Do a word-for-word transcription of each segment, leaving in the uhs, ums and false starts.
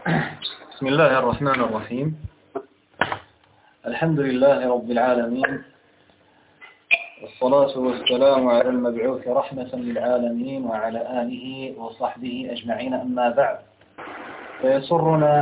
بسم الله الرحمن الرحيم. الحمد لله رب العالمين، والصلاة والسلام على المبعوث رحمة للعالمين وعلى آله وصحبه أجمعين، أما بعد، فيسرنا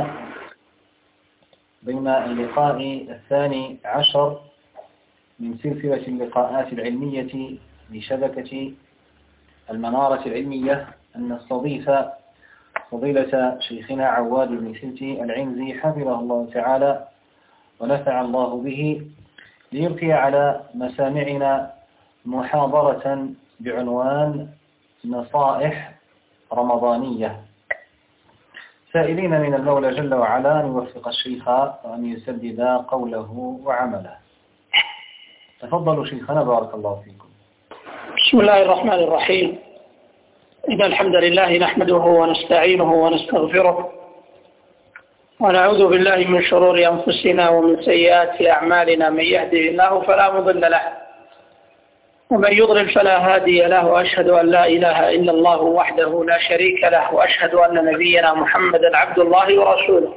بين اللقاء الثاني عشر من سلسلة اللقاءات العلمية لشبكة المنارة العلمية أن نستضيف فضيلة شيخنا عواد بن سلتي العنزي حفظه الله تعالى ونفع الله به، ليلقي على مسامعنا محاضرة بعنوان نصائح رمضانية، سائلين من المولى جل وعلا أن يوفق الشيخ وأن يسدد قوله وعمله. تفضلوا شيخنا، بارك الله فيكم. بسم الله الرحمن الرحيم. إن الحمد لله نحمده ونستعينه ونستغفره ونعوذ بالله من شرور أنفسنا ومن سيئات أعمالنا، من يهده الله فلا مضل له ومن يضلل فلا هادي له، وأشهد أن لا إله إلا الله وحده لا شريك له، وأشهد أن نبينا محمدا عبد الله ورسوله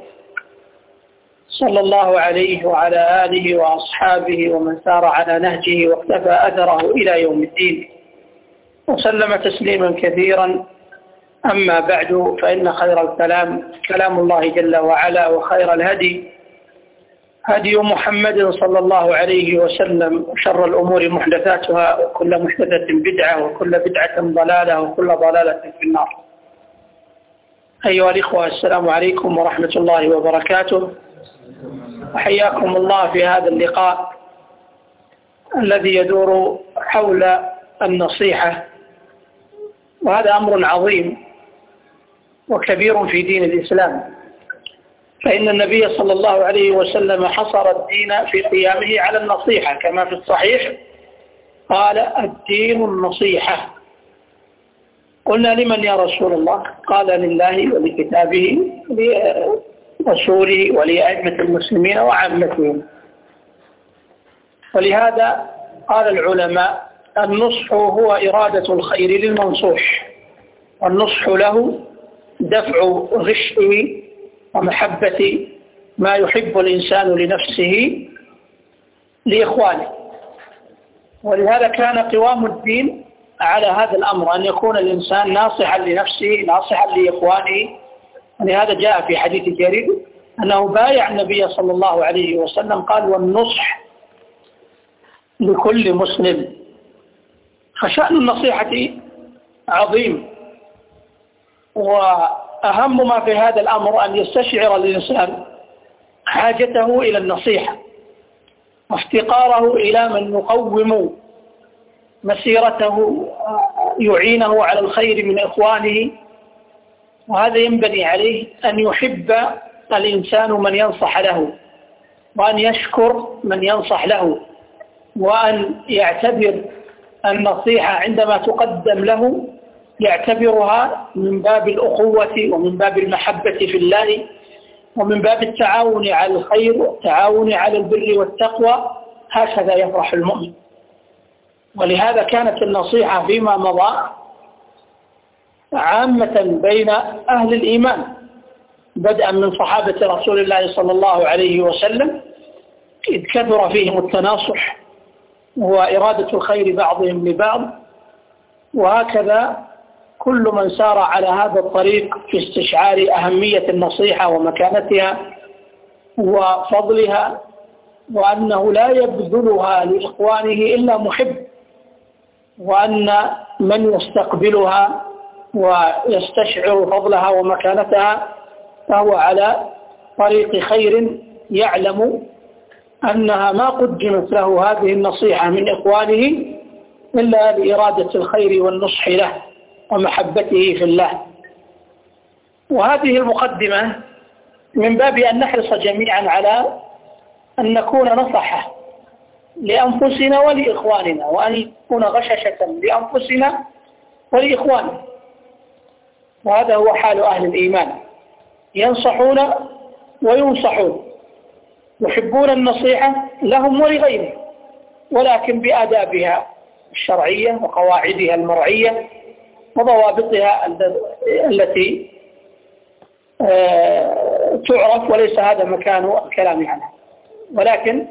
صلى الله عليه وعلى آله وأصحابه ومن سار على نهجه واقتفى أثره إلى يوم الدين، وسلم تسليما كثيرا. أما بعد، فإن خير الكلام كلام الله جل وعلا، وخير الهدي هدي محمد صلى الله عليه وسلم، وشر الأمور محدثاتها، وكل محدثة بدعة، وكل بدعة ضلالة، وكل ضلالة في النار. أيها الإخوة، السلام عليكم ورحمة الله وبركاته، وحياكم الله في هذا اللقاء الذي يدور حول النصيحة، وهذا أمر عظيم وكبير في دين الإسلام، فإن النبي صلى الله عليه وسلم حصر الدين في قيامه على النصيحة، كما في الصحيح قال: الدين النصيحة. قلنا: لمن يا رسول الله؟ قال: لله ولكتابه ولرسوله ولأئمة المسلمين وعامتهم. ولهذا قال العلماء: النصح هو إرادة الخير للمنصوح، والنصح له دفع غشه ومحبة ما يحب الإنسان لنفسه لإخوانه. ولهذا كان قوام الدين على هذا الأمر، أن يكون الإنسان ناصحا لنفسه ناصحا لإخوانه. ولهذا جاء في حديث جرير أنه بايع النبي صلى الله عليه وسلم، قال: والنصح لكل مسلم. فشأن النصيحة عظيم، وأهم ما في هذا الأمر أن يستشعر الإنسان حاجته إلى النصيحة، وافتقاره إلى من يقوم مسيرته يعينه على الخير من إخوانه. وهذا ينبني عليه أن يحب الإنسان من ينصح له، وأن يشكر من ينصح له، وأن يعتبر النصيحة عندما تقدم له يعتبرها من باب الأخوة ومن باب المحبة في الله، ومن باب التعاون على الخير والتعاون على البر والتقوى. هكذا يفرح المؤمن. ولهذا كانت النصيحة فيما مضى عامة بين أهل الإيمان، بدءا من صحابة رسول الله صلى الله عليه وسلم، إذ كثر فيهم التناصح وإرادة الخير بعضهم لبعض. وهكذا كل من سار على هذا الطريق في استشعار أهمية النصيحة ومكانتها وفضلها، وأنه لا يبذلها لإخوانه إلا محب، وأن من يستقبلها ويستشعر فضلها ومكانتها فهو على طريق خير، يعلم أنها ما قدمت له هذه النصيحة من إخوانه إلا لإرادة الخير والنصح له ومحبته في الله. وهذه المقدمة من باب أن نحرص جميعا على أن نكون نصحة لأنفسنا ولإخواننا، وأن نكون غششة لأنفسنا ولإخواننا. وهذا هو حال أهل الإيمان، ينصحون وينصحون، يحبون النصيحة لهم ولغيرهم، ولكن بآدابها الشرعية وقواعدها المرعية وضوابطها التي تعرف وليس هذا مكان الكلام عنها، ولكن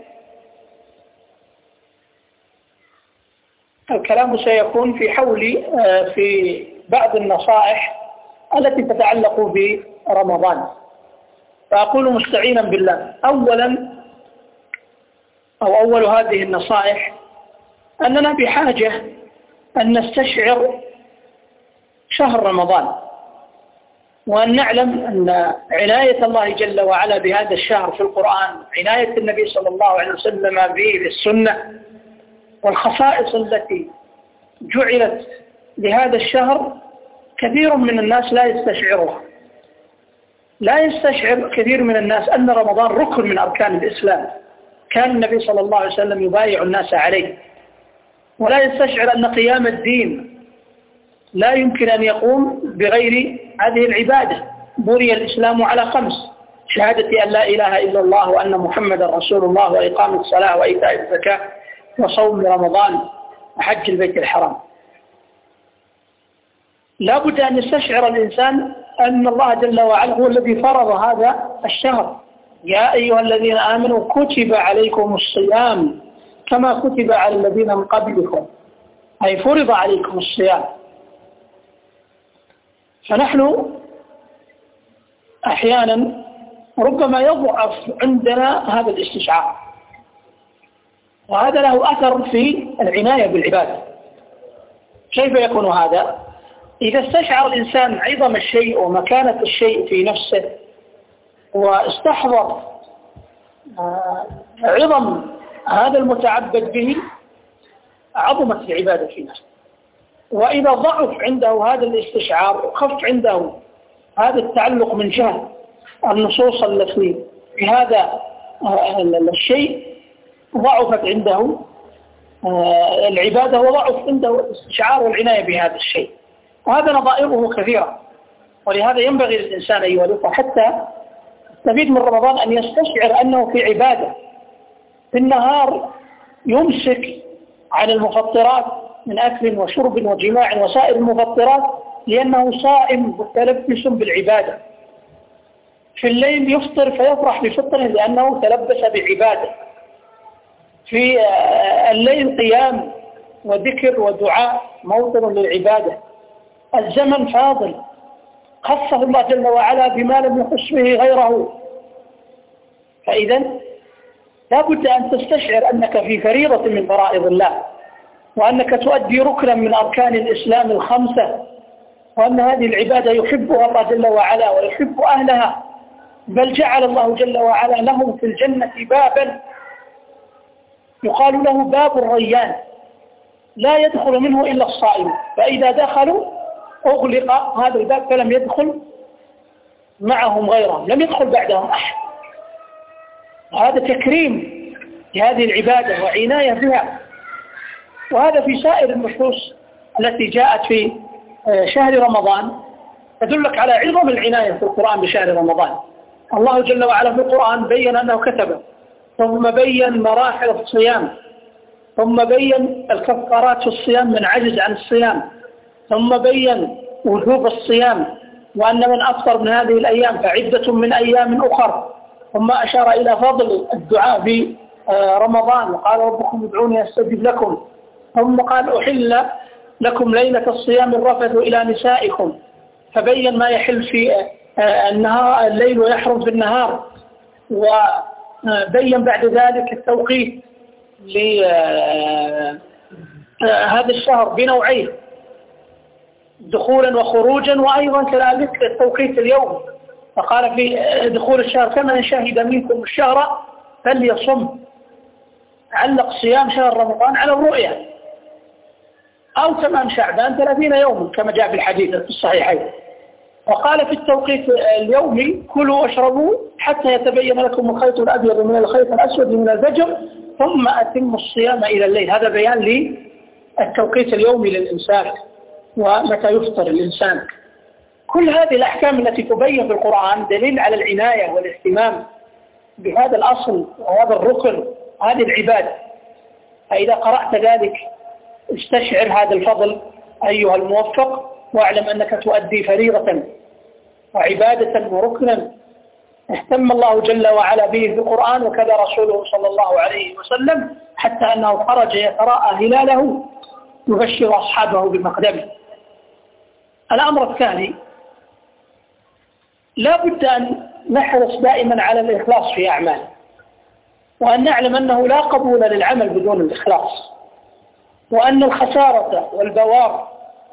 الكلام سيكون في حول في بعض النصائح التي تتعلق برمضان. فأقول مستعينا بالله، أولا أو أول هذه النصائح أننا بحاجة أن نستشعر شهر رمضان، وأن نعلم أن عناية الله جل وعلا بهذا الشهر في القرآن، عناية النبي صلى الله عليه وسلم به في السنة، والخصائص التي جعلت لهذا الشهر كثير من الناس لا يستشعرها. لا يستشعر كثير من الناس أن رمضان ركن من أركان الإسلام، كان النبي صلى الله عليه وسلم يبايع الناس عليه. ولا يستشعر أن قيام الدين لا يمكن أن يقوم بغير هذه العبادة. بني الإسلام على خمس: شهادة أن لا إله إلا الله وأن محمد رسول الله، وإقام الصلاة، وإيتاء الزكاة، وصوم رمضان، وحج البيت الحرام. لا بد أن يستشعر الإنسان أن الله جل وعلا هو الذي فرض هذا الشهر. يا أيها الذين آمنوا كتب عليكم الصيام كما كتب على الذين من قبلكم، أي فرض عليكم الصيام. فنحن أحيانا ربما يضعف عندنا هذا الاستشعار، وهذا له أثر في العناية بالعبادة. كيف يكون هذا؟ إذا استشعر الإنسان عظم الشيء ومكانة الشيء في نفسه، واستحضر عظم هذا المتعبد به، عظمت العبادة في نفسه. وإذا ضعف عنده هذا الاستشعار وخف عنده هذا التعلق من جهة النصوص التي في هذا الشيء، ضعفت عنده العبادة وضعف عنده الاستشعار والعناية بهذا الشيء. وهذا نظائره كثيرة، ولهذا ينبغي للإنسان أيها الأخوة حتى يستفيد من رمضان أن يستشعر أنه في عبادة. في النهار يمسك عن المفطرات من أكل وشرب وجماع وسائر المفطرات لأنه صائم متلبس بالعبادة. في الليل يفطر فيفرح بفطره لأنه تلبس بعبادة. في الليل قيام وذكر ودعاء موطن للعبادة. الزمن فاضل خصه الله جل وعلا بما لم يخص به غيره. فإذا لا بد أن تستشعر أنك في فريضة من فرائض الله، وأنك تؤدي ركنا من أركان الإسلام الخمسة، وأن هذه العبادة يحبها الله جل وعلا ويحب أهلها. بل جعل الله جل وعلا لهم في الجنة بابا يقال له باب الريان، لا يدخل منه إلا الصائم، فإذا دخلوا أغلق هذا الباب فلم يدخل معهم غيرهم، لم يدخل بعدهم أحد. وهذا تكريم لهذه العبادة وعناية بها. وهذا في سائر النصوص التي جاءت في شهر رمضان تدلك على عظم العناية في القرآن بشهر رمضان. الله جل وعلا في القرآن بين أنه كتب، ثم بين مراحل الصيام، ثم بين الكفارات في الصيام من عجز عن الصيام، ثم بين وجوب الصيام وأن من أفطر من هذه الأيام فعدة من أيام أخر، ثم أشار إلى فضل الدعاء في رمضان وقال ربكم ادعوني أستجب لكم، ثم قال أحل لكم ليلة الصيام الرفث إلى نسائكم، فبين ما يحل في النهار الليل ويحرم في النهار، وبين بعد ذلك التوقيت لهذا الشهر بنوعين دخولا وخروجا، وأيضا كذلك التوقيت اليوم، فقال في دخول الشهر كمن شهد منكم الشهر فليصم، علق صيام شهر رمضان على الرؤية، أو تمام شعبان ثلاثين يوما كما جاء في الحديث في الصحيحين. وقال في التوقيت اليومي كلوا واشربوا حتى يتبين لكم الخيط الأبيض من الخيط الأسود من الفجر ثم أتموا الصيام إلى الليل. هذا بيان للتوقيت اليومي للإنسان ومتى يفطر الإنسان. كل هذه الأحكام التي تبين في القرآن دليل على العناية والاهتمام بهذا الأصل وهذا الركن هذه العبادة. فإذا قرأت ذلك استشعر هذا الفضل أيها الموفق، واعلم أنك تؤدي فريضة وعبادة وركنا اهتم الله جل وعلا به في القرآن وكذا رسوله صلى الله عليه وسلم، حتى أنه خرج يتراءى هلاله يبشر أصحابه بمقدمه. الأمر الثاني، لا بد أن نحرص دائما على الإخلاص في أعمال، وأن نعلم أنه لا قبول للعمل بدون الإخلاص، وأن الخسارة والبوار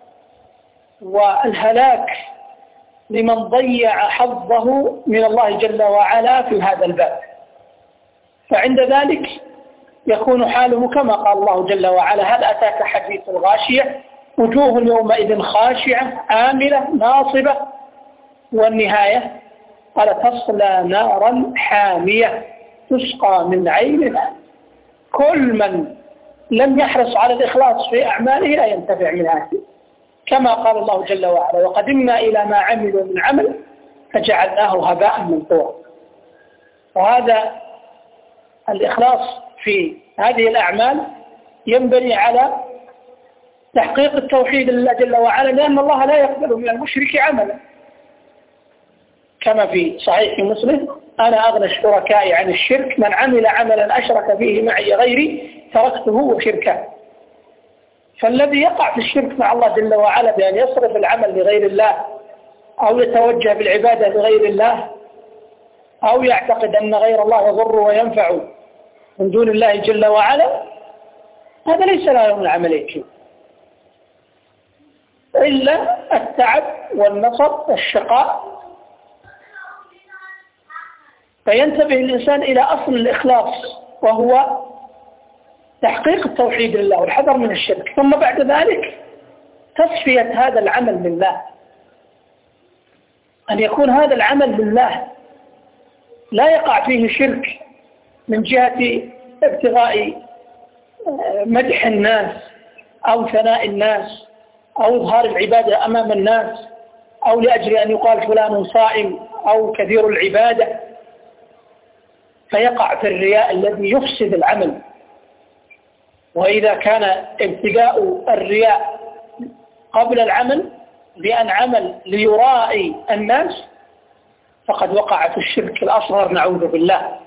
والهلاك لمن ضيع حظه من الله جل وعلا في هذا الباب. فعند ذلك يكون حاله كما قال الله جل وعلا: هل أتاك حديث الغاشية وجوه يومئذ خاشعة عاملة ناصبة. والنهاية قال: تصلى نارا حامية تسقى من عين. كل من لم يحرص على الإخلاص في أعماله لا ينتفع منها، كما قال الله جل وعلا: وقدمنا إلى ما عملوا من عمل فجعلناه هباء منثورا. وهذا الإخلاص في هذه الأعمال ينبني على تحقيق التوحيد لله جل وعلا، لأن الله لا يقبل من المشرك عملا، كما في صحيح مسلم: أنا أغنى الشركاء عن الشرك، من عمل عملا أشرك فيه معي غيري تركته وشركه. فالذي يقع في الشرك مع الله جل وعلا بأن يصرف العمل لغير الله، أو يتوجه بالعبادة لغير الله، أو يعتقد أن غير الله يضر وينفع من دون الله جل وعلا، هذا ليس له من العملية إلا التعب والنصب والشقاء. فينتبه الإنسان إلى أصل الإخلاص، وهو تحقيق التوحيد لله والحذر من الشرك، ثم بعد ذلك تصفية هذا العمل لله، أن يكون هذا العمل لله لا يقع فيه شرك من جهة ابتغاء مدح الناس أو ثناء الناس أو إظهار العبادة أمام الناس، أو لأجل أن يقال فلان صائم أو كثير العبادة، فيقع في الرياء الذي يفسد العمل. وإذا كان ابتداء الرياء قبل العمل بأن عمل ليرائي الناس فقد وقع في الشرك الأصغر، نعوذ بالله.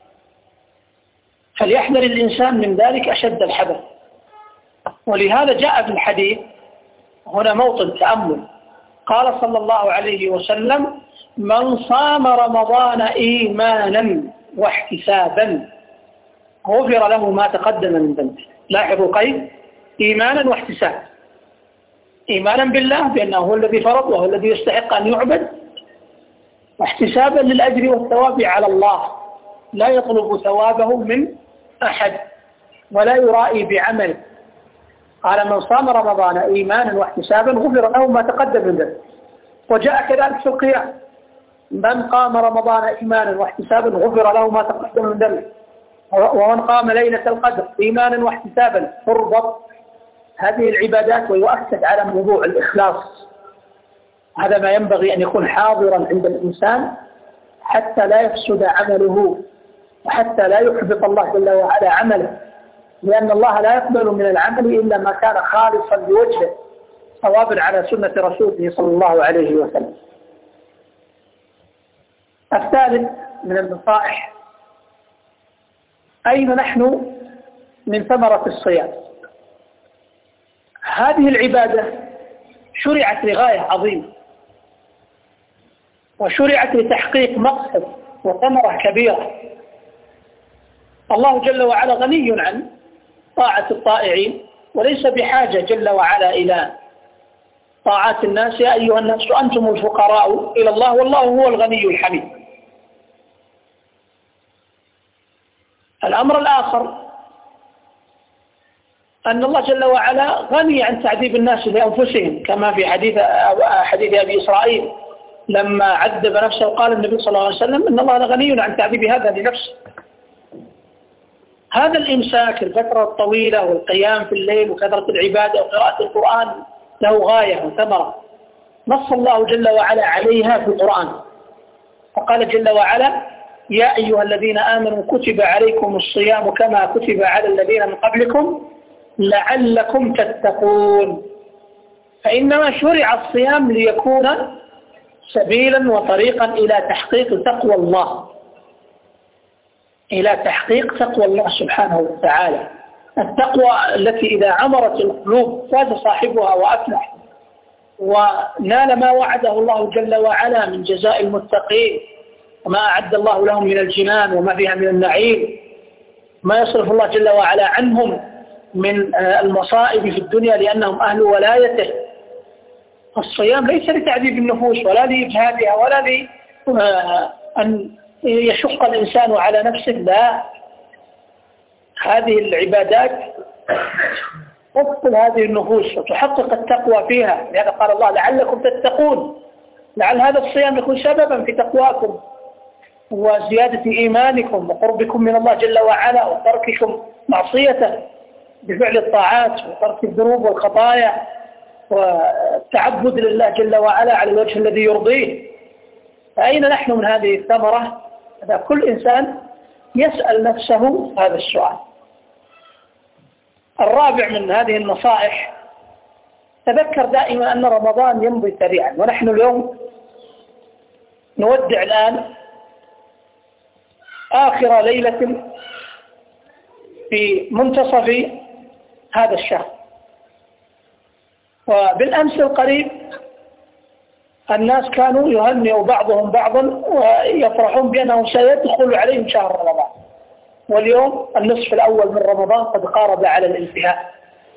فليحذر الإنسان من ذلك أشد الحذر. ولهذا جاء في الحديث هنا موطن تأمل، قال صلى الله عليه وسلم: من صام رمضان إيمانا واحتسابا غفر له ما تقدم من ذنبه. لاحظوا قيد: إيمانا واحتسابا. إيمانا بالله بأنه هو الذي فرض وهو الذي يستحق أن يعبد، واحتسابا للأجر والثواب على الله، لا يطلب ثوابه من أحد ولا يرائي بعمل. قال: من صام رمضان إيمانا واحتسابا غفر له ما تقدم من ذنبه. وجاء كذلك في القيام: من قام رمضان إيمانا واحتسابا غفر له ما تقدم من ذنبه. ومن قام ليلة القدر إيمانا واحتسابا تربط هذه العبادات ويؤكد على موضوع الإخلاص. هذا ما ينبغي أن يكون حاضرا عند الإنسان حتى لا يفسد عمله وحتى لا يحبط الله جل وعلا عمله، لأن الله لا يقبل من العمل إلا ما كان خالصا لوجهه صوابا على سنة رسوله صلى الله عليه وسلم. الثالث من النصائح: أين نحن من ثمرة الصيام؟ هذه العبادة شرعت لغاية عظيمة، وشرعت لتحقيق مقصد وثمرة كبيرة. الله جل وعلا غني عن طاعة الطائعين، وليس بحاجة جل وعلا إلى طاعات الناس. يا أيها الناس أنتم الفقراء إلى الله والله هو الغني الحميد. الأمر الآخر أن الله جل وعلا غني عن تعذيب الناس لأنفسهم، كما في حديث حديث أبي إسرائيل لما عذب نفسه قال النبي صلى الله عليه وسلم: إن الله غني عن تعذيب هذا لنفسه. هذا الإمساك الفترة الطويلة والقيام في الليل وكثرة العبادة وقراءة القرآن له غاية وثمرة نص الله جل وعلا عليها في القرآن، فقال جل وعلا: يا أيها الذين آمنوا كتب عليكم الصيام كما كتب على الذين من قبلكم لعلكم تتقون. فإنما شرع الصيام ليكون سبيلا وطريقا إلى تحقيق تقوى الله، إلى تحقيق تقوى الله سبحانه وتعالى، التقوى التي إذا عمرت القلوب فاز صاحبها وأفلح ونال ما وعده الله جل وعلا من جزاء المتقين وما أعد الله لهم من الجنان وما فيها من النعيم، ما يصرف الله جل وعلا عنهم من المصائب في الدنيا لأنهم أهل ولايته. الصيام ليس لتعذيب النفوس ولا لإجهادها ولا لأن يشق الإنسان على نفسه، لا، هذه العبادات تفصل هذه النفوس وتحقق التقوى فيها. لهذا قال الله لعلكم تتقون، لعل هذا الصيام يكون سببا في تقواكم وزيادة إيمانكم وقربكم من الله جل وعلا وترككم معصيته بفعل الطاعات وترك الذنوب والخطايا والتعبد لله جل وعلا على الوجه الذي يرضيه. فأين نحن من هذه الثمرة؟ هذا كل إنسان يسأل نفسه هذا السؤال. الرابع من هذه النصائح، تذكر دائما أن رمضان يمضي سريعا، ونحن اليوم نودع الآن آخر ليلة في منتصف هذا الشهر. وبالأمس القريب الناس كانوا يهنئوا بعضهم بعضا ويفرحون بأنه سيدخل عليهم شهر رمضان، واليوم النصف الأول من رمضان قد قارب على الانتهاء.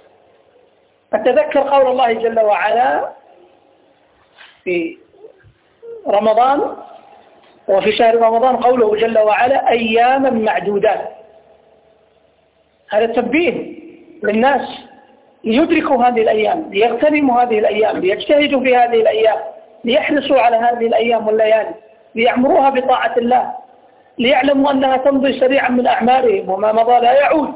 فتذكر قول الله جل وعلا في رمضان وفي شهر رمضان قوله جل وعلا أياما معدودات. هذا تنبيه للناس ليدركوا هذه الأيام، ليغتنموا هذه الأيام، ليجتهدوا في هذه الأيام، ليحرصوا على هذه الأيام والليالي، ليعمروها بطاعة الله، ليعلموا أنها تمضي سريعا من أعمارهم وما مضى لا يعود.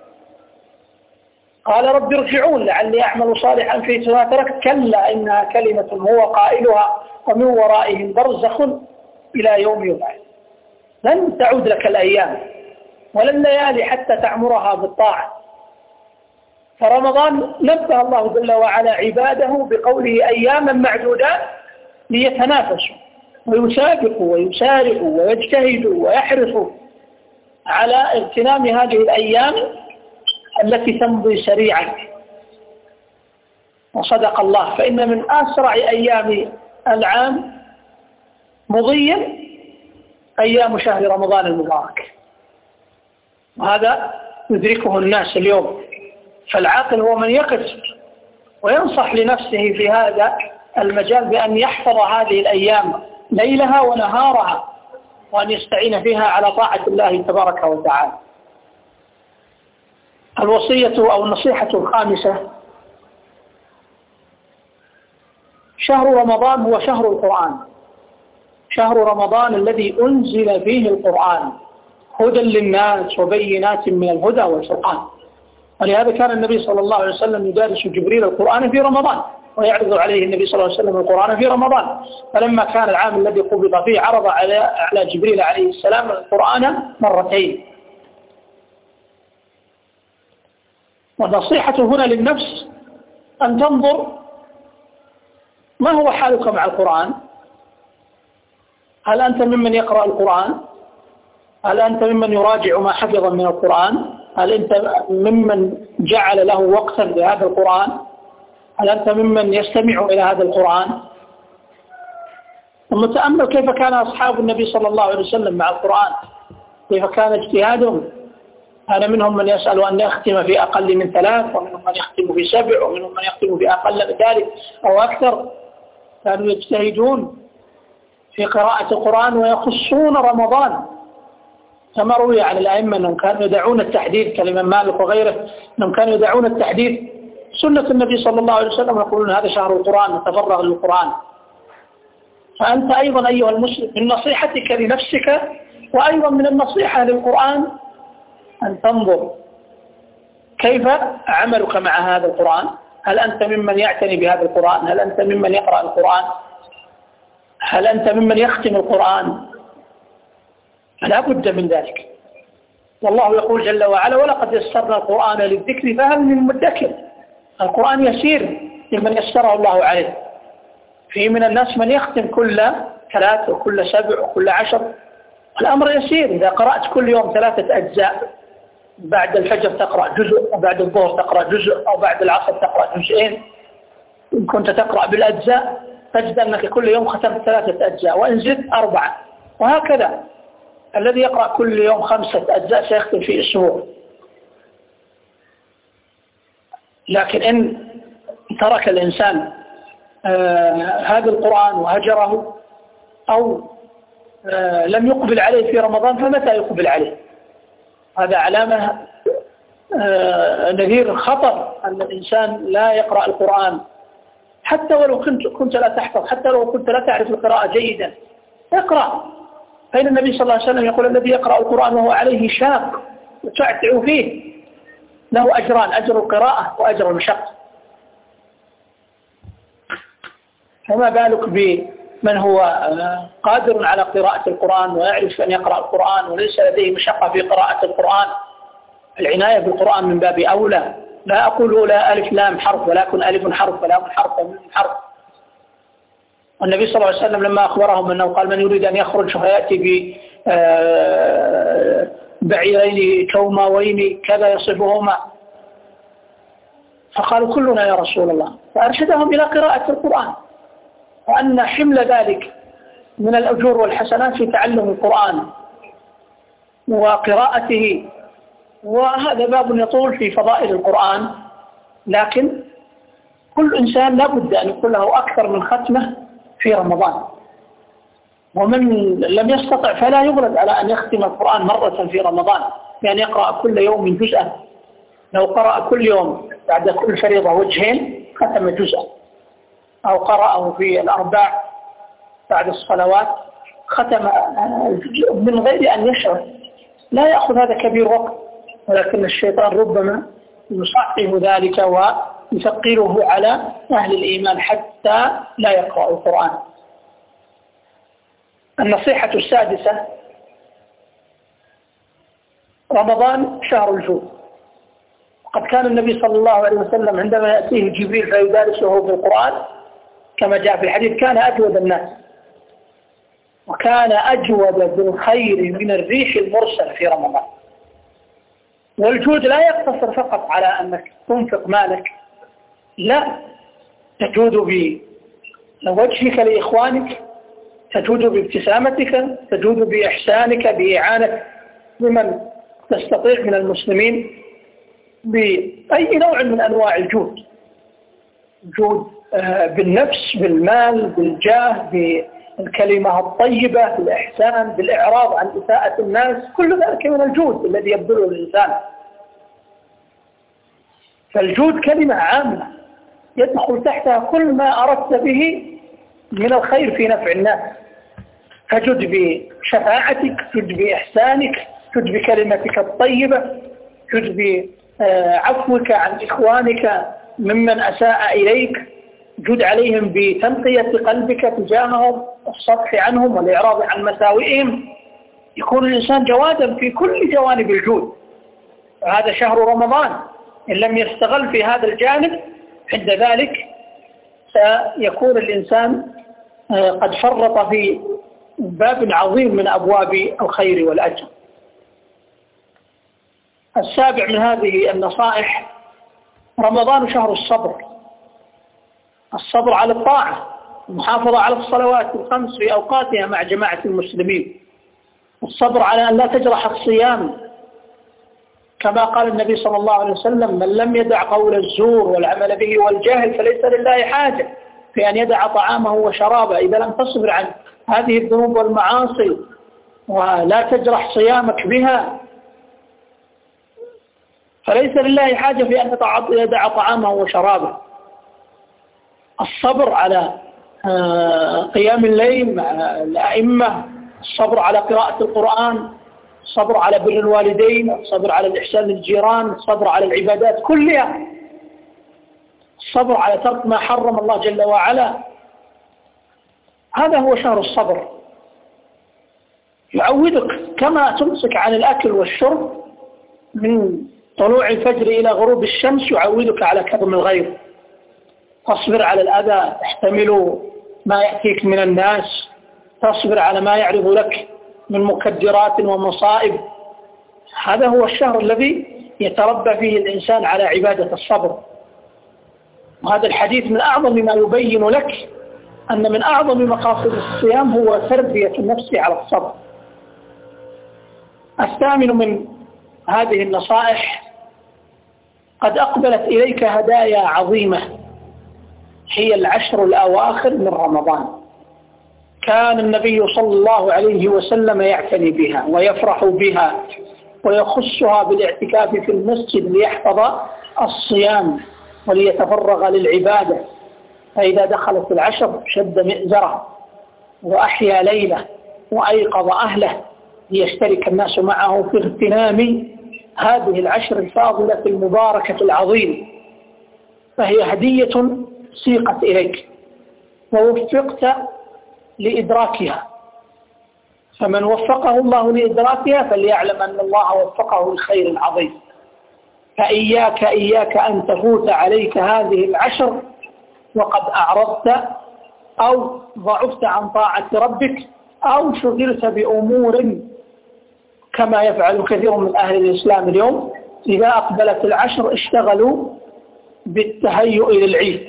قال رب ارجعون لعلي أعمل صالحا فيما تركت كلا إنها كلمة هو قائلها ومن ورائهم برزخ إلى يوم يبعث. لن تعود لك الأيام ولا الليالي حتى تعمرها بالطاعة. فرمضان نبه الله جل وعلا عباده بقوله أياما معدودات ليتنافسوا ويسابقوا ويسارعوا ويجتهدوا ويحرصوا على اغتنام هذه الأيام التي تمضي سريعا. وصدق الله، فإن من أسرع أيام العام مضيا أيام شهر رمضان المبارك، وهذا يدركه الناس اليوم. فالعاقل هو من يقف وينصح لنفسه في هذا المجال بأن يحفظ هذه الأيام ليلها ونهارها، وأن يستعين فيها على طاعة الله تبارك وتعالى. الوصية أو النصيحة الخامسة، شهر رمضان هو شهر القرآن، شهر رمضان الذي أنزل فيه القرآن هدى للناس وبينات من الهدى والفرقان. ولهذا كان النبي صلى الله عليه وسلم يدارس جبريل القرآن في رمضان، ويعرض عليه النبي صلى الله عليه وسلم القرآن في رمضان. فلما كان العام الذي قبض فيه عرض على على جبريل عليه السلام القرآن مرتين. والنصيحة هنا للنفس أن تنظر ما هو حالك مع القرآن. هل أنت ممن يقرأ القرآن؟ هل أنت ممن يراجع ما حفظ من القرآن؟ هل أنت ممن جعل له وقتا لهذا القرآن؟ هل أنت ممن يستمع إلى هذا القرآن؟ ثم تأمل كيف كان أصحاب النبي صلى الله عليه وسلم مع القرآن، كيف كان اجتهادهم. كان منهم من يسأل أن يختم في أقل من ثلاث، ومنهم من يختم في سبع، ومنهم من يختم في أقل من ذلك أو أكثر. كانوا يجتهدون في قراءة القرآن ويخصون رمضان، كما روي عن الأئمة أنهم كانوا يدعون التحديث كالإمام مالك وغيره، أنهم كانوا يدعون التحديث سنة النبي صلى الله عليه وسلم، يقولون هذا شهر القرآن نتفرغ للقرآن. فأنت أيضا أيها المسلم من نصيحتك لنفسك وأيضا من النصيحة للقرآن أن تنظر كيف عملك مع هذا القرآن. هل أنت ممن يعتني بهذا القرآن؟ هل أنت ممن يقرأ القرآن؟ هل أنت ممن يختم القرآن؟ فلا بد من ذلك. والله يقول جل وعلا ولقد يسرنا القرآن للذكر فهل من مدكر. القرآن يسير لمن يسره الله عليه، في من الناس من يختم كل ثلاث وكل سبع وكل عشر. الأمر يسير، إذا قرأت كل يوم ثلاثة أجزاء، بعد الفجر تقرأ جزء، وبعد الظهر تقرأ جزء، أو بعد العصر تقرأ جزئين، إن كنت تقرأ بالأجزاء تجد أنك كل يوم ختمت ثلاثة أجزاء، وإن زدت أربعة، وهكذا. الذي يقرأ كل يوم خمسة أجزاء سيختم في أسبوع. لكن إن ترك الإنسان آه هذا القرآن وهجره، أو آه لم يقبل عليه في رمضان، فمتى يقبل عليه؟ هذا علامة آه نذير خطر أن الإنسان لا يقرأ القرآن، حتى ولو كنت, كنت لا تحفظ، حتى لو كنت لا تعرف القراءة جيدا، اقرأ. فإن النبي صلى الله عليه وسلم يقول: الذي يقرأ القرآن وهو عليه شاق وتعتع فيه له أجران، أجر القراءة وأجر المشقة. فما بالك بمن هو قادر على قراءة القرآن ويعرف أن يقرأ القرآن وليس لديه مشقة في قراءة القرآن؟ العناية بالقرآن من باب أولى. لا أقول لا ألف لام حرف، ولكن ألف حرف ولام حرف وميم حرف. والنبي صلى الله عليه وسلم لما أخبرهم أنه قال: من يريد أن يخرج فيأتي ببعيرين كوماوين كذا يصفهما، فقالوا: كلنا يا رسول الله. فأرشدهم إلى قراءة القرآن، وأن حمل ذلك من الأجور والحسنات في تعلم القرآن وقراءته. وهذا باب يطول في فضائل القرآن، لكن كل إنسان لابد أن يكون له أكثر من ختمة في رمضان. ومن لم يستطع فلا يغلب على أن يختم القرآن مرة في رمضان، يعني يقرأ كل يوم جزءا. لو قرأ كل يوم بعد كل فريضة وجهين ختم جزءا، أو قرأه في الأربع بعد الصلوات ختم من غير أن يشعر. لا يأخذ هذا كبير وقت، ولكن الشيطان ربما يصعب ذلك ويثقله على أهل الإيمان حتى لا يقرأ القرآن. النصيحة السادسة: رمضان شهر الجود. وقد كان النبي صلى الله عليه وسلم عندما يأتيه جبريل فيدارسه بالقرآن كما جاء في الحديث كان أجود الناس، وكان أجود بالخير من الريح المرسل في رمضان. والجود لا يقتصر فقط على أنك تنفق مالك، لا، تجود بوجهك لإخوانك، تجود بابتسامتك، تجود بإحسانك، بإعانة لمن تستطيع من المسلمين، بأي نوع من أنواع الجود. جود بالنفس، بالمال، بالجاه، بالكلمة الطيبة، بالإحسان، بالإعراض عن إساءة الناس، كل ذلك من الجود الذي يبذله الإنسان. فالجود كلمة عامة يدخل تحتها كل ما أردت به من الخير في نفع الناس. فجد بشفاعتك، جد بإحسانك، جد بكلمتك الطيبة، جد بعفوك عن إخوانك ممن أساء إليك، جد عليهم بتنقية قلبك تجاههم، الصفح عنهم والإعراض عن مساوئهم. يكون الإنسان جوادا في كل جوانب الجود. وهذا شهر رمضان، إن لم يستغل في هذا الجانب عند ذلك سيكون الإنسان قد فرط في باب عظيم من أبواب الخير والأجر. السابع من هذه النصائح: رمضان شهر الصبر. الصبر على الطاعة، المحافظة على الصلوات الخمس في أوقاتها مع جماعة المسلمين، الصبر على أن لا تجرح الصيام، كما قال النبي صلى الله عليه وسلم: من لم يدع قول الزور والعمل به والجهل فليس لله حاجة في أن يدع طعامه وشرابه. إذا لم تصبر عن هذه الذنوب والمعاصي ولا تجرح صيامك بها فليس لله حاجة في أن يدع طعامه وشرابه. الصبر على قيام الليل مع الأئمة، الصبر على قراءة القرآن، الصبر على بر الوالدين، الصبر على الإحسان للجيران، الصبر على العبادات كلها، الصبر على ترك ما حرم الله جل وعلا. هذا هو شهر الصبر. يعودك كما تمسك عن الأكل والشرب من طلوع الفجر إلى غروب الشمس، يعودك على كظم الغيظ، تصبر على الأذى، تحتمل ما يأتيك من الناس، تصبر على ما يعرض لك من مكدرات ومصائب. هذا هو الشهر الذي يتربى فيه الإنسان على عبادة الصبر. وهذا الحديث من أعظم ما يبين لك أن من أعظم مقاصد الصيام هو تربية النفس على الصبر. الثامن من هذه النصائح: قد أقبلت إليك هدايا عظيمة هي العشر الأواخر من رمضان. كان النبي صلى الله عليه وسلم يعتني بها ويفرح بها ويخصها بالاعتكاف في المسجد ليحفظ الصيام وليتفرغ للعبادة. فإذا دخلت العشر شد مئزره وأحيا ليله وأيقظ أهله ليشترك الناس معه في اغتنام هذه العشر الفاضلة المباركة العظيمة. فهي هدية سيقت إليك ووفقت لإدراكها، فمن وفقه الله لإدراكها فليعلم أن الله وفقه للخير العظيم. فإياك إياك أن تفوت عليك هذه العشر وقد أعرضت أو ضعفت عن طاعة ربك أو شغلت بأمور كما يفعل كثير من أهل الإسلام اليوم. إذا أقبلت العشر اشتغلوا بالتهيؤ للعيد،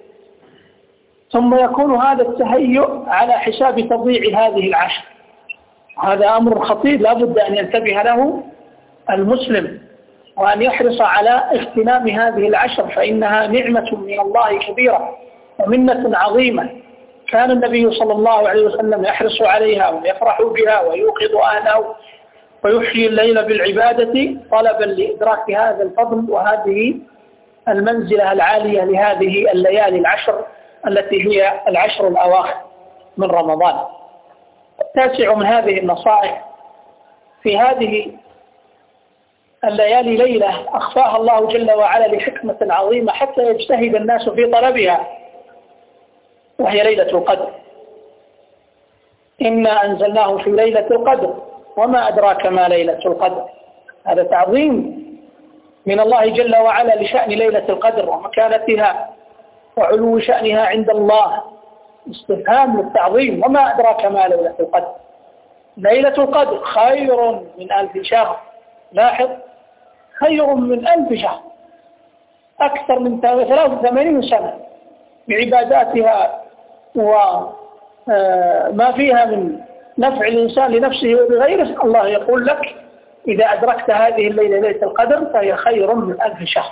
ثم يكون هذا التهيؤ على حساب تضييع هذه العشر. هذا أمر خطير لا بد أن ينتبه له المسلم وأن يحرص على اغتنام هذه العشر، فإنها نعمة من الله كبيرة ومنة عظيمة. كان النبي صلى الله عليه وسلم يحرص عليها ويفرح بها ويوقظ أهله ويحيي الليل بالعبادة طلبا لإدراك هذا الفضل وهذه المنزلة العالية لهذه الليالي العشر التي هي العشر الأواخر من رمضان. التاسع من هذه النصائح: في هذه الليالي ليلة أخفاها الله جل وعلا لحكمة عظيمة حتى يجتهد الناس في طلبها، وهي ليلة القدر. إنا أنزلناه في ليلة القدر وما أدراك ما ليلة القدر. هذا تعظيم من الله جل وعلا لشأن ليلة القدر ومكانتها وعلو شأنها عند الله. استفهام للتعظيم: وما أدراك ما ليلة القدر. ليلة القدر خير من ألف شهر. لاحظ، خير من ألف شهر، أكثر من ثلاثة وثمانين سنة بعباداتها وما فيها من نفع الإنسان لنفسه وبغيره. الله يقول لك إذا أدركت هذه الليلة ليلة القدر فهي خير من ألف شهر.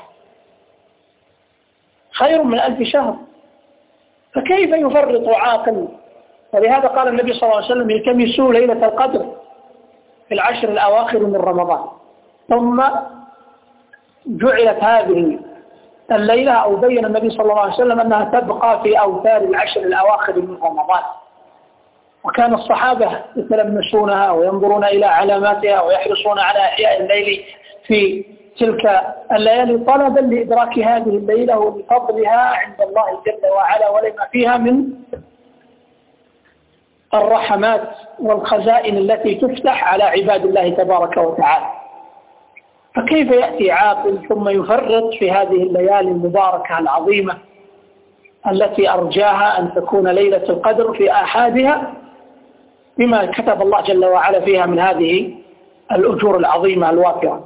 خير من ألف شهر، فكيف يفرط عاقل؟ ولهذا قال النبي صلى الله عليه وسلم: التمسوا ليلة القدر في العشر الأواخر من رمضان. ثم جعلت هذه الليلة أو بين النبي صلى الله عليه وسلم أنها تبقى في أوتار العشر الأواخر من رمضان. وكان الصحابة يتلمسونها وينظرون إلى علاماتها ويحرصون على إحياء الليل في تلك الليالي طلبا لإدراك هذه الليلة وبفضلها عند الله جل وعلا ولما فيها من الرحمات والخزائن التي تفتح على عباد الله تبارك وتعالى. فكيف يأتي عاقل ثم يفرط في هذه الليالي المباركة العظيمة التي أرجاها أن تكون ليلة القدر في آحادها بما كتب الله جل وعلا فيها من هذه الأجور العظيمة الوافرة.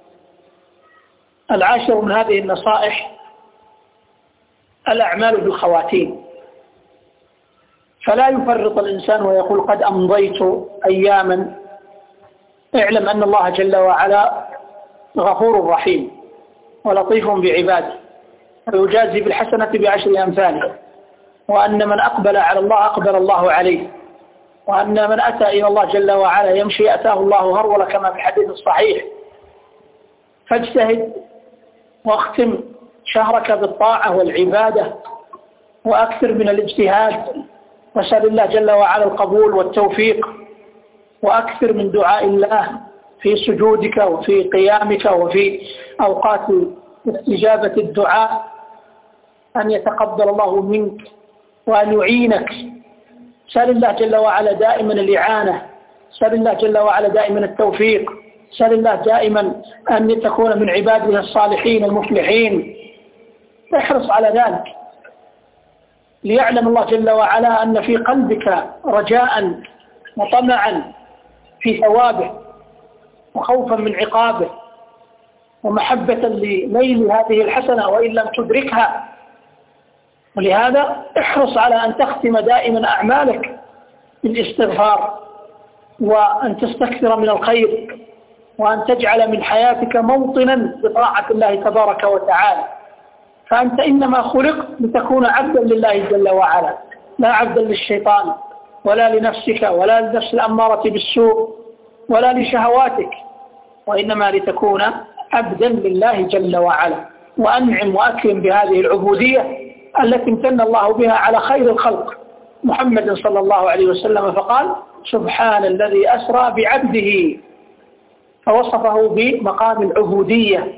العاشر من هذه النصائح: الأعمال بالخواتيم. فلا يفرط الإنسان ويقول قد أمضيت أياما. اعلم أن الله جل وعلا غفور رحيم ولطيف بعباده ويجازي بالحسنة بعشر أمثالها، وأن من أقبل على الله أقبل الله عليه، وأن من أتى إلى الله جل وعلا يمشي أتاه الله هرولة كما في الحديث الصحيح. فاجتهد واختم شهرك بالطاعة والعبادة وأكثر من الاجتهاد، وسأل الله جل وعلا القبول والتوفيق، وأكثر من دعاء الله في سجودك وفي قيامك وفي أوقات استجابة الدعاء، أن يتقبل الله منك وأن يعينك. سأل الله جل وعلا دائما الإعانة، سأل الله جل وعلا دائما التوفيق، سأل الله دائما أن تكون من عباده الصالحين المفلحين. احرص على ذلك، ليعلم الله جل وعلا أن في قلبك رجاء وطمعا في ثوابه وخوفا من عقابه ومحبة لنيل هذه الحسنة وإن لم تدركها. ولهذا احرص على أن تختم دائما أعمالك بالاستغفار، وأن تستكثر من الخير، وأن تجعل من حياتك موطنا بطاعة الله تبارك وتعالى. فأنت إنما خلقت لتكون عبدا لله جل وعلا، لا عبدا للشيطان ولا لنفسك ولا للنفس الأمارة بالسوء ولا لشهواتك، وإنما لتكون عبدا لله جل وعلا. وأنعم وأكرم بهذه العبودية التي امتن الله بها على خير الخلق محمد صلى الله عليه وسلم، فقال سبحان الذي أسرى بعبده، فوصفه بمقام العبودية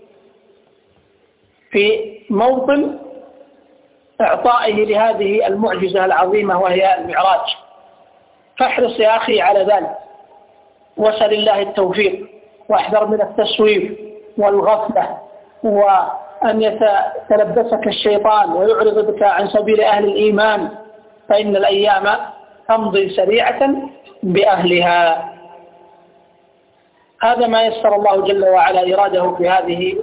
في موطن إعطائه لهذه المعجزة العظيمة وهي المعراج. فاحرص يا أخي على ذلك، واسأل الله التوفيق، واحذر من التسويف والغفلة، وأن يتلبسك الشيطان ويعرض بك عن سبيل أهل الإيمان، فإن الأيام تمضي سريعة بأهلها. هذا ما يسر الله جل وعلا إراده في هذه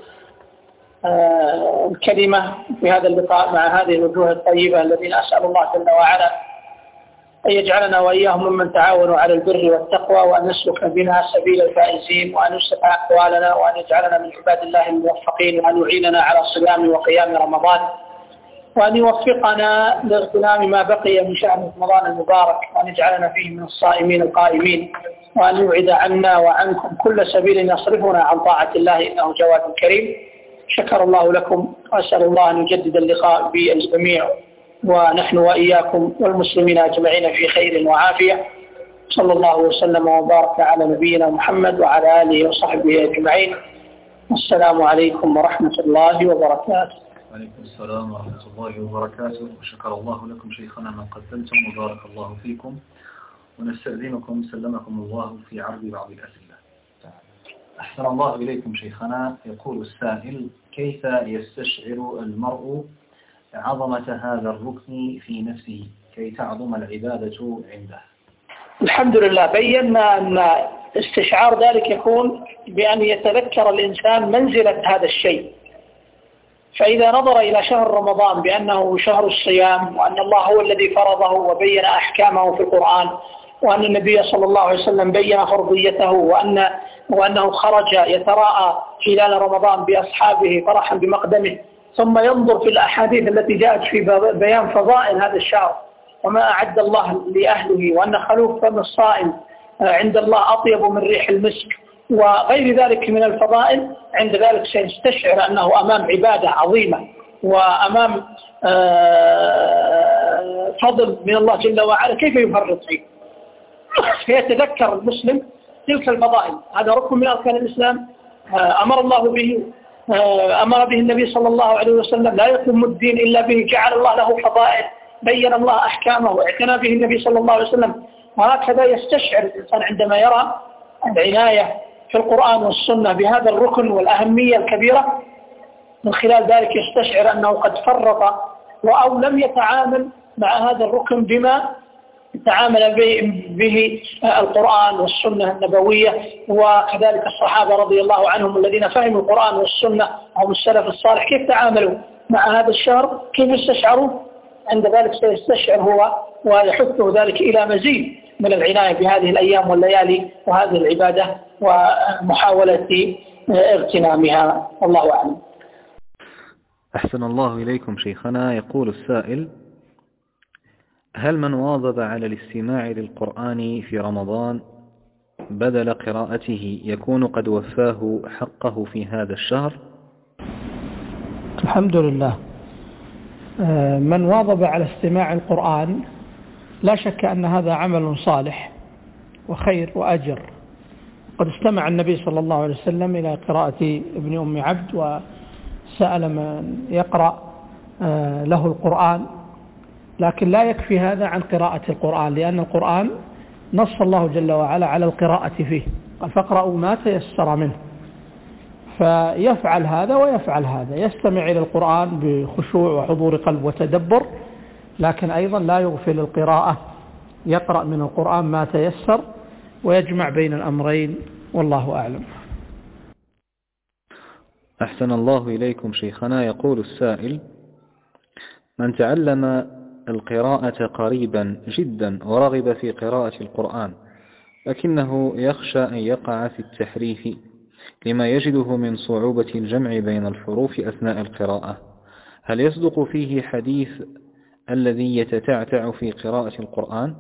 الكلمة، في هذا اللقاء مع هذه الوجوه الطيبة الذين أسأل الله جل وعلا أن يجعلنا وإياهم ممن تعاونوا على البر والتقوى، وأن نسلك بنا سبيل الفائزين، وأن يصلح أحوالنا، وأن يجعلنا من عباد الله الموفقين، وأن يعيننا على صيام وقيام رمضان، وأن يوفقنا لاغتنام ما بقي من شهر رمضان المبارك، وأن يجعلنا فيه من الصائمين القائمين، وأن يبعد عنا وعنكم كل سبيل يصرفنا عن طاعة الله إنه جواد كريم. شكر الله لكم، وأسأل الله أن يجدد اللقاء بالجميع، ونحن وإياكم والمسلمين أجمعين في خير وعافية. صلى الله وسلم وبارك على نبينا محمد وعلى آله وصحبه أجمعين. والسلام عليكم ورحمة الله وبركاته. وعليكم السلام ورحمة الله وبركاته. وشكر الله لكم شيخنا ما قدمتم، وبارك الله فيكم، ونستأذنكم سلمكم الله في عرض بعض الأسئلة. أحسن الله إليكم شيخنا. يقول السائل: كيف يستشعر المرء عظمة هذا الركن في نفسه كي تعظم العبادة عنده؟ الحمد لله، بينا أن استشعار ذلك يكون بأن يتذكر الإنسان منزلة هذا الشيء. فإذا نظر إلى شهر رمضان بأنه شهر الصيام، وأن الله هو الذي فرضه وبين أحكامه في القرآن، وأن النبي صلى الله عليه وسلم بين فرضيته، وأن وأنه خرج يتراءى خلال رمضان بأصحابه فرحا بمقدمه، ثم ينظر في الأحاديث التي جاءت في بيان فضائل هذا الشهر وما أعد الله لأهله، وأن خلوف فم الصائم عند الله أطيب من ريح المسك وغير ذلك من الفضائل، عند ذلك سيستشعر أنه أمام عبادة عظيمة وأمام فضل من الله جل وعلا كيف يفرط فيه. فيتذكر المسلم تلك الفضائل. هذا ركن من أركان الإسلام أمر الله به، أمر به النبي صلى الله عليه وسلم، لا يتم الدين إلا به، جعل الله له فضائل، بين الله أحكامه واعتنى به النبي صلى الله عليه وسلم. وهكذا يستشعر الإنسان عندما يرى العناية في القرآن والسنة بهذا الركن والأهمية الكبيرة، من خلال ذلك يستشعر أنه قد فرط أو لم يتعامل مع هذا الركن بما تعامل به القرآن والسنة النبوية، وكذلك الصحابة رضي الله عنهم الذين فهموا القرآن والسنة هم السلف الصالح كيف تعاملوا مع هذا الشهر، كيف استشعروا. عند ذلك سيستشعر هو ويحثه ذلك إلى مزيد من العناية بهذه الأيام والليالي وهذه العبادة ومحاولة اغتنامها. والله أعلم. أحسن الله إليكم شيخنا. يقول السائل: هل من واظب على الاستماع للقرآن في رمضان بدل قراءته يكون قد وفاه حقه في هذا الشهر؟ الحمد لله. من واظب على استماع القرآن لا شك أن هذا عمل صالح وخير وأجر. قد استمع النبي صلى الله عليه وسلم إلى قراءة ابن أم عبد وسأل من يقرأ له القرآن، لكن لا يكفي هذا عن قراءة القرآن، لأن القرآن نص الله جل وعلا على القراءة فيه، قال فاقرأوا ما تيسر منه. فيفعل هذا ويفعل هذا، يستمع إلى القرآن بخشوع وحضور قلب وتدبر، لكن أيضا لا يغفل القراءة، يقرأ من القرآن ما تيسر ويجمع بين الأمرين، والله أعلم. أحسن الله إليكم شيخنا. يقول السائل: من تعلم القراءة قريبا جدا ورغب في قراءة القرآن، لكنه يخشى أن يقع في التحريف لما يجده من صعوبة الجمع بين الحروف أثناء القراءة، هل يصدق فيه حديث الذي يتتعتع في قراءة القرآن؟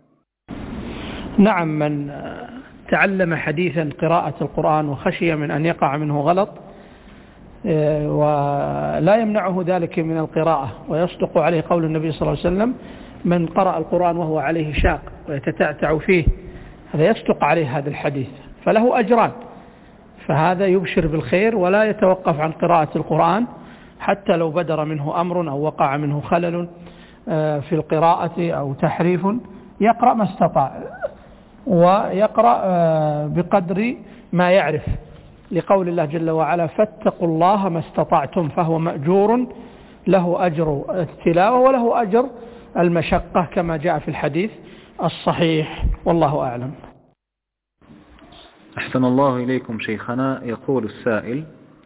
نعم، من تعلم حديثا قراءة القرآن وخشي من أن يقع منه غلط ولا يمنعه ذلك من القراءة، ويصدق عليه قول النبي صلى الله عليه وسلم: من قرأ القرآن وهو عليه شاق ويتتعتع فيه، هذا يصدق عليه هذا الحديث، فله أجران. فهذا يبشر بالخير ولا يتوقف عن قراءة القرآن حتى لو بدر منه أمر أو وقع منه خلل في القراءة أو تحريف، يقرأ ما استطاع ويقرأ بقدر ما يعرف، لقول الله جل وعلا: فاتقوا الله ما استطعتم، فهو مأجور، له أجر التلاوة وله أجر المشقة كما جاء في الحديث الصحيح، والله أعلم. أحسن الله إليكم شيخنا. يقول السائل: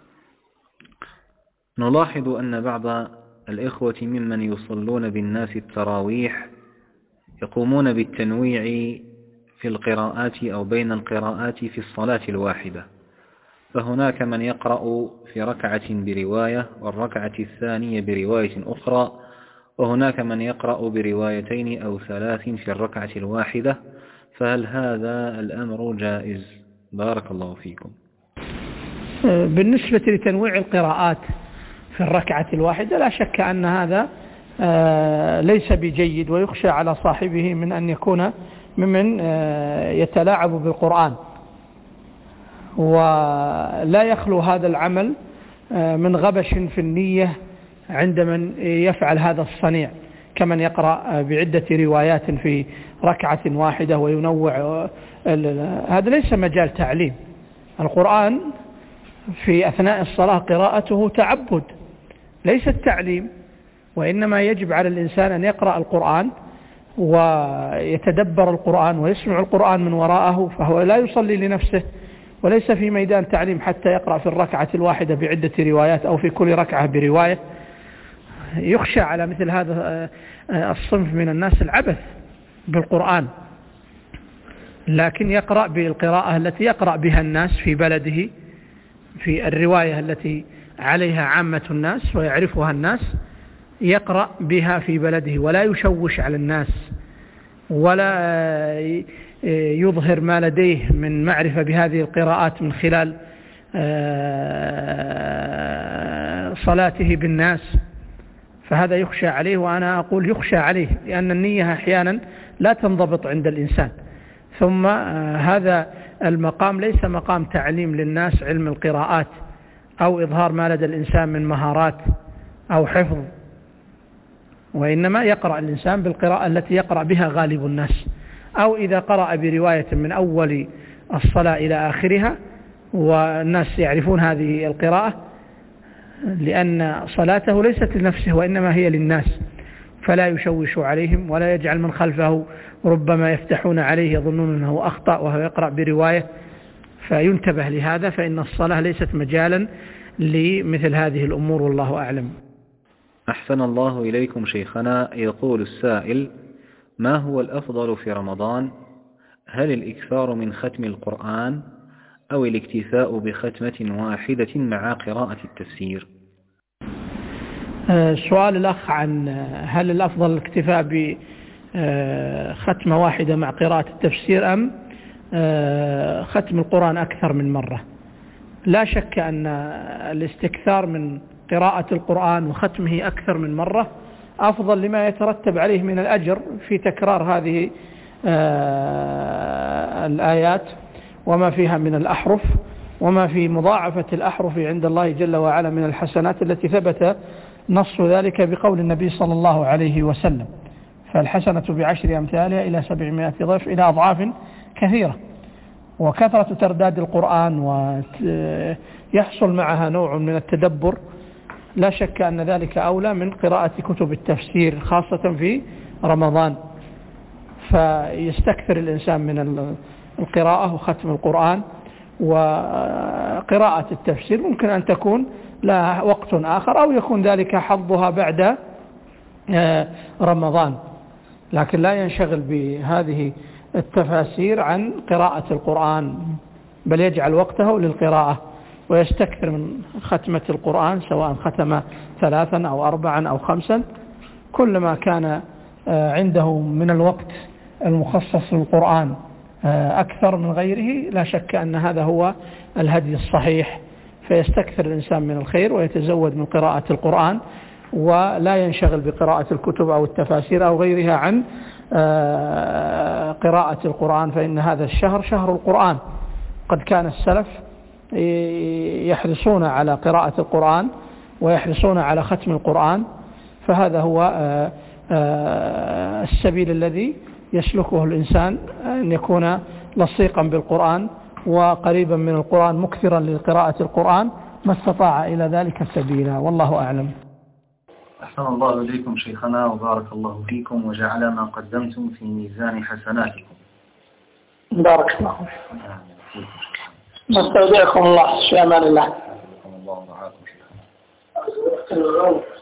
نلاحظ أن بعض الإخوة ممن يصلون بالناس التراويح يقومون بالتنويع في القراءات أو بين القراءات في الصلاة الواحدة، فهناك من يقرأ في ركعة برواية والركعة الثانية برواية أخرى، وهناك من يقرأ بروايتين أو ثلاث في الركعة الواحدة، فهل هذا الأمر جائز؟ بارك الله فيكم. بالنسبة لتنويع القراءات في الركعة الواحدة لا شك أن هذا ليس بجيد، ويخشى على صاحبه من أن يكون ممن يتلاعب بالقرآن، ولا يخلو هذا العمل من غبش في النية عند من يفعل هذا الصنيع، كمن يقرأ بعدة روايات في ركعة واحدة وينوع. هذا ليس مجال تعليم. القرآن في أثناء الصلاة قراءته تعبد ليس التعليم، وإنما يجب على الإنسان أن يقرأ القرآن ويتدبر القرآن ويسمع القرآن من وراءه، فهو لا يصلي لنفسه وليس في ميدان تعليم حتى يقرأ في الركعة الواحدة بعدة روايات أو في كل ركعة برواية. يخشى على مثل هذا الصنف من الناس العبث بالقرآن، لكن يقرأ بالقراءة التي يقرأ بها الناس في بلده، في الرواية التي عليها عامة الناس ويعرفها الناس، يقرأ بها في بلده ولا يشوش على الناس ولا يظهر ما لديه من معرفة بهذه القراءات من خلال صلاته بالناس، فهذا يخشى عليه. وأنا أقول يخشى عليه لأن النية أحيانا لا تنضبط عند الإنسان. ثم هذا المقام ليس مقام تعليم للناس علم القراءات أو إظهار ما لدى الإنسان من مهارات أو حفظ، وإنما يقرأ الإنسان بالقراءة التي يقرأ بها غالب الناس، أو إذا قرأ برواية من أول الصلاة إلى آخرها والناس يعرفون هذه القراءة، لأن صلاته ليست لنفسه وإنما هي للناس، فلا يشوش عليهم ولا يجعل من خلفه ربما يفتحون عليه يظنون أنه أخطأ وهو يقرأ برواية، فينتبه لهذا، فإن الصلاة ليست مجالا لمثل هذه الأمور، والله أعلم. أحسن الله إليكم شيخنا. يقول السائل: ما هو الأفضل في رمضان؟ هل الإكثار من ختم القرآن أو الاكتفاء بختمة واحدة مع قراءة التفسير؟ سؤال الأخ عن هل الأفضل الاكتفاء بختمة واحدة مع قراءة التفسير أم ختم القرآن أكثر من مرة. لا شك أن الاستكثار من قراءة القرآن وختمه أكثر من مرة أفضل لما يترتب عليه من الأجر في تكرار هذه الآيات وما فيها من الأحرف وما في مضاعفة الأحرف عند الله جل وعلا من الحسنات التي ثبت نص ذلك بقول النبي صلى الله عليه وسلم: فالحسنة بعشر أمثالها إلى سبعمائة ضعف إلى أضعاف كثيرة. وكثرة ترداد القرآن ويحصل معها نوع من التدبر لا شك أن ذلك أولى من قراءة كتب التفسير خاصة في رمضان. فيستكثر الإنسان من القراءة وختم القرآن، وقراءة التفسير ممكن أن تكون لها وقت آخر أو يكون ذلك حظها بعد رمضان، لكن لا ينشغل بهذه التفاسير عن قراءة القرآن، بل يجعل وقته للقراءة ويستكثر من ختمة القرآن، سواء ختم ثلاثا أو أربعا أو خمسا. كلما كان عنده من الوقت المخصص للقرآن أكثر من غيره لا شك أن هذا هو الهدي الصحيح، فيستكثر الإنسان من الخير ويتزود من قراءة القرآن، ولا ينشغل بقراءة الكتب أو التفاسير أو غيرها عن قراءة القرآن، فإن هذا الشهر شهر القرآن. قد كان السلف يحرصون على قراءة القرآن ويحرصون على ختم القرآن، فهذا هو السبيل الذي يسلكه الإنسان، أن يكون لصيقا بالقرآن وقريبا من القرآن مكثرا لقراءة القرآن ما استطاع إلى ذلك سبيلا، والله أعلم. أحسن الله إليكم شيخنا وبارك الله فيكم وجعل ما قدمتم في ميزان حسناتكم. بارك الله فيكم. نستودعكم الله في أمان الله. الله ورعاكم شيخنا.